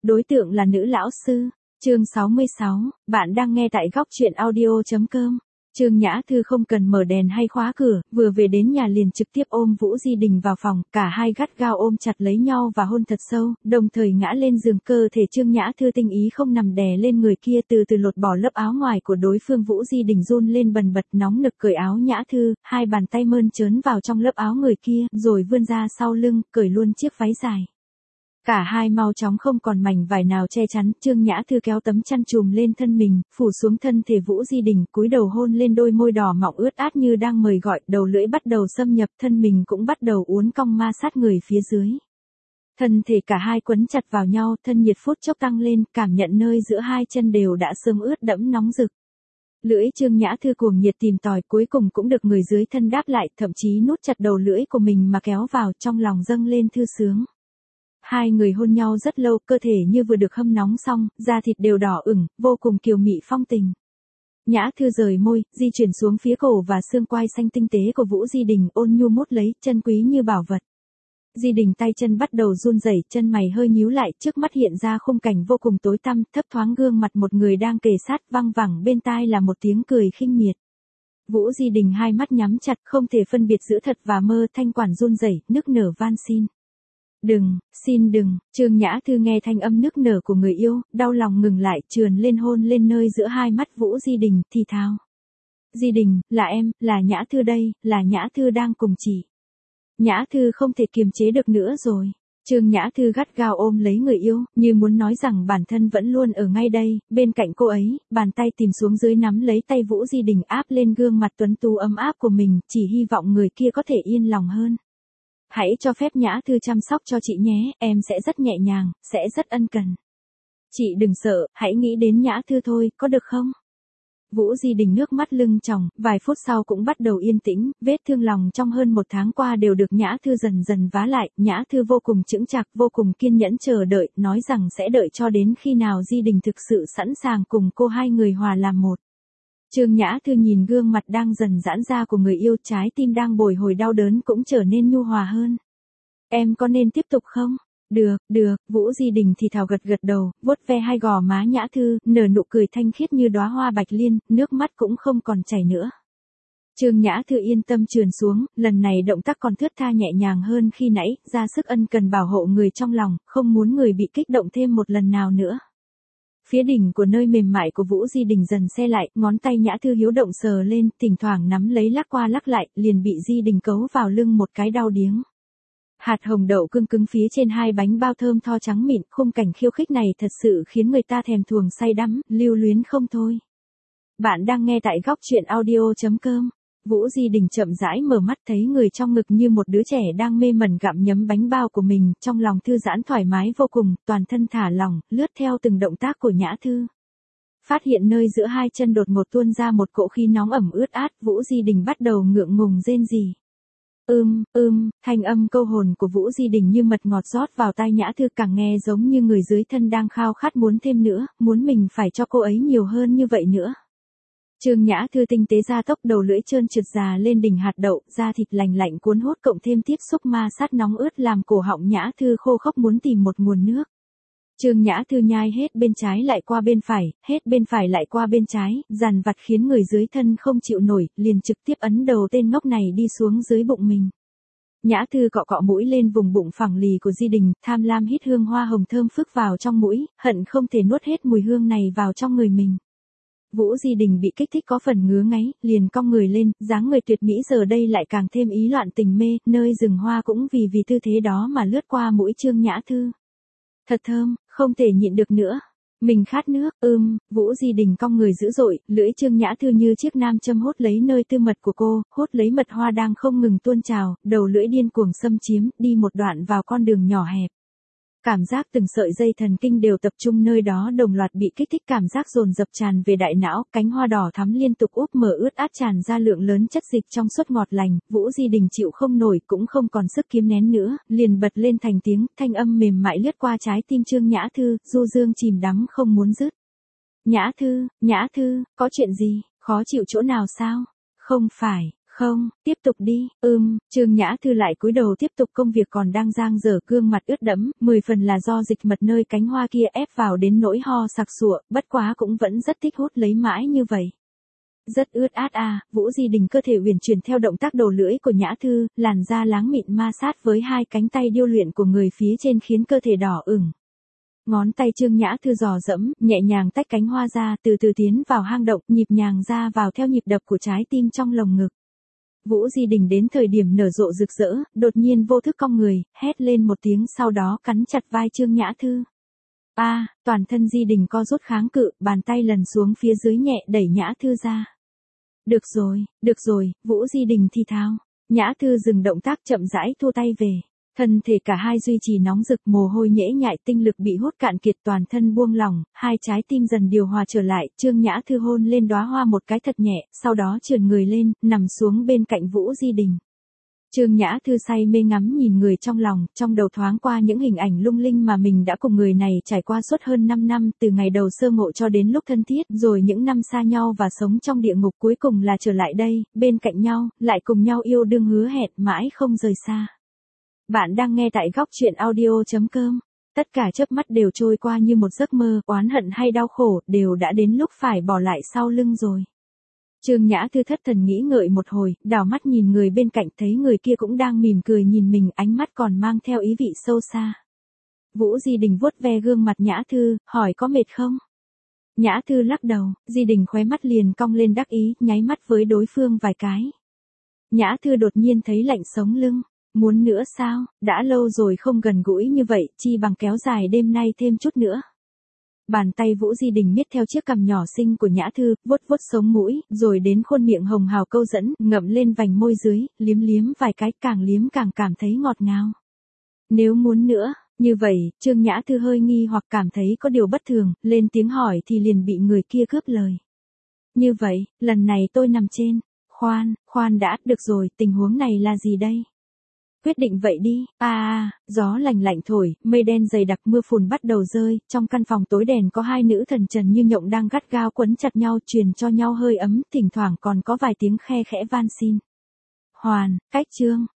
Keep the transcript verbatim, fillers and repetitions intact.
đối tượng là nữ lão sư. Chương sáu mươi sáu, bạn đang nghe tại góc truyện audio chấm com. Trương Nhã Thư không cần mở đèn hay khóa cửa, vừa về đến nhà liền trực tiếp ôm Vũ Di Đình vào phòng, cả hai gắt gao ôm chặt lấy nhau và hôn thật sâu, đồng thời ngã lên giường. Cơ thể Trương Nhã Thư tinh ý không nằm đè lên người kia, từ từ lột bỏ lớp áo ngoài của đối phương. Vũ Di Đình run lên bần bật, nóng nực cởi áo Nhã Thư, hai bàn tay mơn trớn vào trong lớp áo người kia, rồi vươn ra sau lưng, cởi luôn chiếc váy dài. Cả hai mau chóng không còn mảnh vải nào che chắn, Trương Nhã Thư kéo tấm chăn trùm lên thân mình, phủ xuống thân thể Vũ Di Đình, cúi đầu hôn lên đôi môi đỏ mọng ướt át như đang mời gọi, đầu lưỡi bắt đầu xâm nhập, thân mình cũng bắt đầu uốn cong ma sát người phía dưới. Thân thể cả hai quấn chặt vào nhau, thân nhiệt phút chốc tăng lên, cảm nhận nơi giữa hai chân đều đã sớm ướt đẫm nóng rực. Lưỡi Trương Nhã Thư cuồng nhiệt tìm tòi, cuối cùng cũng được người dưới thân đáp lại, thậm chí nút chặt đầu lưỡi của mình mà kéo vào, trong lòng dâng lên thư sướng. Hai người hôn nhau rất lâu, cơ thể như vừa được hâm nóng xong, da thịt đều đỏ ửng, vô cùng kiều mị phong tình. Nhã Thư rời môi, di chuyển xuống phía cổ và xương quai xanh tinh tế của Vũ Di Đình, ôn nhu mút lấy, chân quý như bảo vật. Di Đình tay chân bắt đầu run rẩy, chân mày hơi nhíu lại, trước mắt hiện ra khung cảnh vô cùng tối tăm, thấp thoáng gương mặt một người đang kề sát, văng vẳng bên tai là một tiếng cười khinh miệt. Vũ Di Đình hai mắt nhắm chặt, không thể phân biệt giữa thật và mơ, thanh quản run rẩy, nức nở van xin. Đừng, xin đừng. Trương Nhã Thư nghe thanh âm nức nở của người yêu, đau lòng ngừng lại, trườn lên hôn lên nơi giữa hai mắt Vũ Di Đình, thì thào. Di Đình, là em, là Nhã Thư đây, là Nhã Thư đang cùng chị. Nhã Thư không thể kiềm chế được nữa rồi. Trương Nhã Thư gắt gao ôm lấy người yêu, như muốn nói rằng bản thân vẫn luôn ở ngay đây, bên cạnh cô ấy, bàn tay tìm xuống dưới nắm lấy tay Vũ Di Đình áp lên gương mặt tuấn tú ấm áp của mình, chỉ hy vọng người kia có thể yên lòng hơn. Hãy cho phép Nhã Thư chăm sóc cho chị nhé, em sẽ rất nhẹ nhàng, sẽ rất ân cần. Chị đừng sợ, hãy nghĩ đến Nhã Thư thôi, có được không? Vũ Di Đình nước mắt lưng tròng, vài phút sau cũng bắt đầu yên tĩnh, vết thương lòng trong hơn một tháng qua đều được Nhã Thư dần dần vá lại, Nhã Thư vô cùng chững chạc, vô cùng kiên nhẫn chờ đợi, nói rằng sẽ đợi cho đến khi nào Di Đình thực sự sẵn sàng cùng cô hai người hòa làm một. Trương Nhã Thư nhìn gương mặt đang dần giãn ra của người yêu, trái tim đang bồi hồi đau đớn cũng trở nên nhu hòa hơn. Em có nên tiếp tục không? Được, được, Vũ Di Đình thì thào gật gật đầu, vuốt ve hai gò má Nhã Thư, nở nụ cười thanh khiết như đóa hoa bạch liên, nước mắt cũng không còn chảy nữa. Trương Nhã Thư yên tâm trườn xuống, lần này động tác còn thướt tha nhẹ nhàng hơn khi nãy, ra sức ân cần bảo hộ người trong lòng, không muốn người bị kích động thêm một lần nào nữa. Phía đỉnh của nơi mềm mại của Vũ Di Đình dần se lại, ngón tay Nhã Thư hiếu động sờ lên, thỉnh thoảng nắm lấy lắc qua lắc lại, liền bị Di Đình cấu vào lưng một cái đau điếng. Hạt hồng đậu cưng cứng phía trên hai bánh bao thơm tho trắng mịn, khung cảnh khiêu khích này thật sự khiến người ta thèm thuồng say đắm, lưu luyến không thôi. Bạn đang nghe tại góc truyện audio chấm com. Vũ Di Đình chậm rãi mở mắt, thấy người trong ngực như một đứa trẻ đang mê mẩn gặm nhấm bánh bao của mình, trong lòng thư giãn thoải mái vô cùng, toàn thân thả lỏng, lướt theo từng động tác của Nhã Thư. Phát hiện nơi giữa hai chân đột ngột tuôn ra một cỗ khí nóng ẩm ướt át, Vũ Di Đình bắt đầu ngượng ngùng rên rỉ. Ưm, ưm, thanh âm câu hồn của Vũ Di Đình như mật ngọt rót vào tai Nhã Thư, càng nghe giống như người dưới thân đang khao khát muốn thêm nữa, muốn mình phải cho cô ấy nhiều hơn như vậy nữa. Trương Nhã Thư tinh tế ra tốc, đầu lưỡi trơn trượt già lên đỉnh hạt đậu, da thịt lành lạnh cuốn hút cộng thêm tiếp xúc ma sát nóng ướt làm cổ họng Nhã Thư khô khốc muốn tìm một nguồn nước. Trương Nhã Thư nhai hết bên trái lại qua bên phải, hết bên phải lại qua bên trái, dằn vặt khiến người dưới thân không chịu nổi, liền trực tiếp ấn đầu tên ngốc này đi xuống dưới bụng mình. Nhã Thư cọ cọ mũi lên vùng bụng phẳng lì của Di Đình, tham lam hít hương hoa hồng thơm phức vào trong mũi, hận không thể nuốt hết mùi hương này vào trong người mình. Vũ Di Đình bị kích thích có phần ngứa ngáy, liền cong người lên, dáng người tuyệt mỹ giờ đây lại càng thêm ý loạn tình mê, nơi rừng hoa cũng vì vì tư thế đó mà lướt qua mũi Trương Nhã Thư. Thật thơm, không thể nhịn được nữa. Mình khát nước, ưm, Vũ Di Đình cong người dữ dội, lưỡi Trương Nhã Thư như chiếc nam châm hút lấy nơi tư mật của cô, hút lấy mật hoa đang không ngừng tuôn trào, đầu lưỡi điên cuồng xâm chiếm, đi một đoạn vào con đường nhỏ hẹp. Cảm giác từng sợi dây thần kinh đều tập trung nơi đó đồng loạt bị kích thích, cảm giác dồn dập tràn về đại não, cánh hoa đỏ thắm liên tục úp mở ướt át tràn ra lượng lớn chất dịch trong suốt ngọt lành, Vũ Di Đình chịu không nổi cũng không còn sức kiếm nén nữa, liền bật lên thành tiếng, thanh âm mềm mại lướt qua trái tim Trương Nhã Thư, du dương chìm đắm không muốn dứt. Nhã Thư, Nhã Thư, có chuyện gì, khó chịu chỗ nào sao? Không phải, Không, tiếp tục đi, ưm, Trương Nhã Thư lại cúi đầu tiếp tục công việc còn đang dang dở, gương mặt ướt đẫm, mười phần là do dịch mật nơi cánh hoa kia ép vào đến nỗi ho sặc sụa, bất quá cũng vẫn rất thích hút lấy mãi như vậy. Rất ướt át à, Vũ Di Đình cơ thể uyển chuyển theo động tác đầu lưỡi của Nhã Thư, làn da láng mịn ma sát với hai cánh tay điêu luyện của người phía trên khiến cơ thể đỏ ửng. Ngón tay Trương Nhã Thư dò dẫm, nhẹ nhàng tách cánh hoa ra, từ từ tiến vào hang động, nhịp nhàng ra vào theo nhịp đập của trái tim trong lồng ngực. Vũ Di Đình đến thời điểm nở rộ rực rỡ, đột nhiên vô thức cong người, hét lên một tiếng sau đó cắn chặt vai Trương Nhã Thư. A, à, toàn thân Di Đình co rút kháng cự, bàn tay lần xuống phía dưới nhẹ đẩy Nhã Thư ra. Được rồi, được rồi, Vũ Di Đình thì thào. Nhã Thư dừng động tác chậm rãi thu tay về. Thân thể cả hai duy trì nóng rực, mồ hôi nhễ nhại, tinh lực bị hút cạn kiệt, toàn thân buông lỏng, hai trái tim dần điều hòa trở lại, Trương Nhã Thư hôn lên đóa hoa một cái thật nhẹ, sau đó trườn người lên, nằm xuống bên cạnh Vũ Di Đình. Trương Nhã Thư say mê ngắm nhìn người trong lòng, trong đầu thoáng qua những hình ảnh lung linh mà mình đã cùng người này trải qua suốt hơn năm năm, từ ngày đầu sơ ngộ cho đến lúc thân thiết, rồi những năm xa nhau và sống trong địa ngục, cuối cùng là trở lại đây, bên cạnh nhau, lại cùng nhau yêu đương hứa hẹn mãi không rời xa. Bạn đang nghe tại góc truyện audio chấm com. Tất cả chớp mắt đều trôi qua như một giấc mơ, oán hận hay đau khổ, đều đã đến lúc phải bỏ lại sau lưng rồi. Trương Nhã Thư thất thần nghĩ ngợi một hồi, đảo mắt nhìn người bên cạnh, thấy người kia cũng đang mỉm cười nhìn mình, ánh mắt còn mang theo ý vị sâu xa. Vũ Di Đình vuốt ve gương mặt Nhã Thư, hỏi có mệt không? Nhã Thư lắc đầu, Di Đình khóe mắt liền cong lên đắc ý, nháy mắt với đối phương vài cái. Nhã Thư đột nhiên thấy lạnh sống lưng. Muốn nữa sao, đã lâu rồi không gần gũi như vậy, chi bằng kéo dài đêm nay thêm chút nữa. Bàn tay Vũ Di Đình miết theo chiếc cằm nhỏ xinh của Nhã Thư, vuốt vuốt sống mũi, rồi đến khuôn miệng hồng hào câu dẫn, ngậm lên vành môi dưới, liếm liếm vài cái, càng liếm càng cảm thấy ngọt ngào. Nếu muốn nữa, như vậy, Trương Nhã Thư hơi nghi hoặc cảm thấy có điều bất thường, lên tiếng hỏi thì liền bị người kia cướp lời. Như vậy, lần này tôi nằm trên, khoan, khoan đã, được rồi, tình huống này là gì đây? Quyết định vậy đi, a à, gió lành lạnh thổi, mây đen dày đặc, mưa phùn bắt đầu rơi, trong căn phòng tối đèn có hai nữ thần trần như nhộng đang gắt gao quấn chặt nhau, truyền cho nhau hơi ấm, thỉnh thoảng còn có vài tiếng khe khẽ van xin. Hoàn, cách Trương,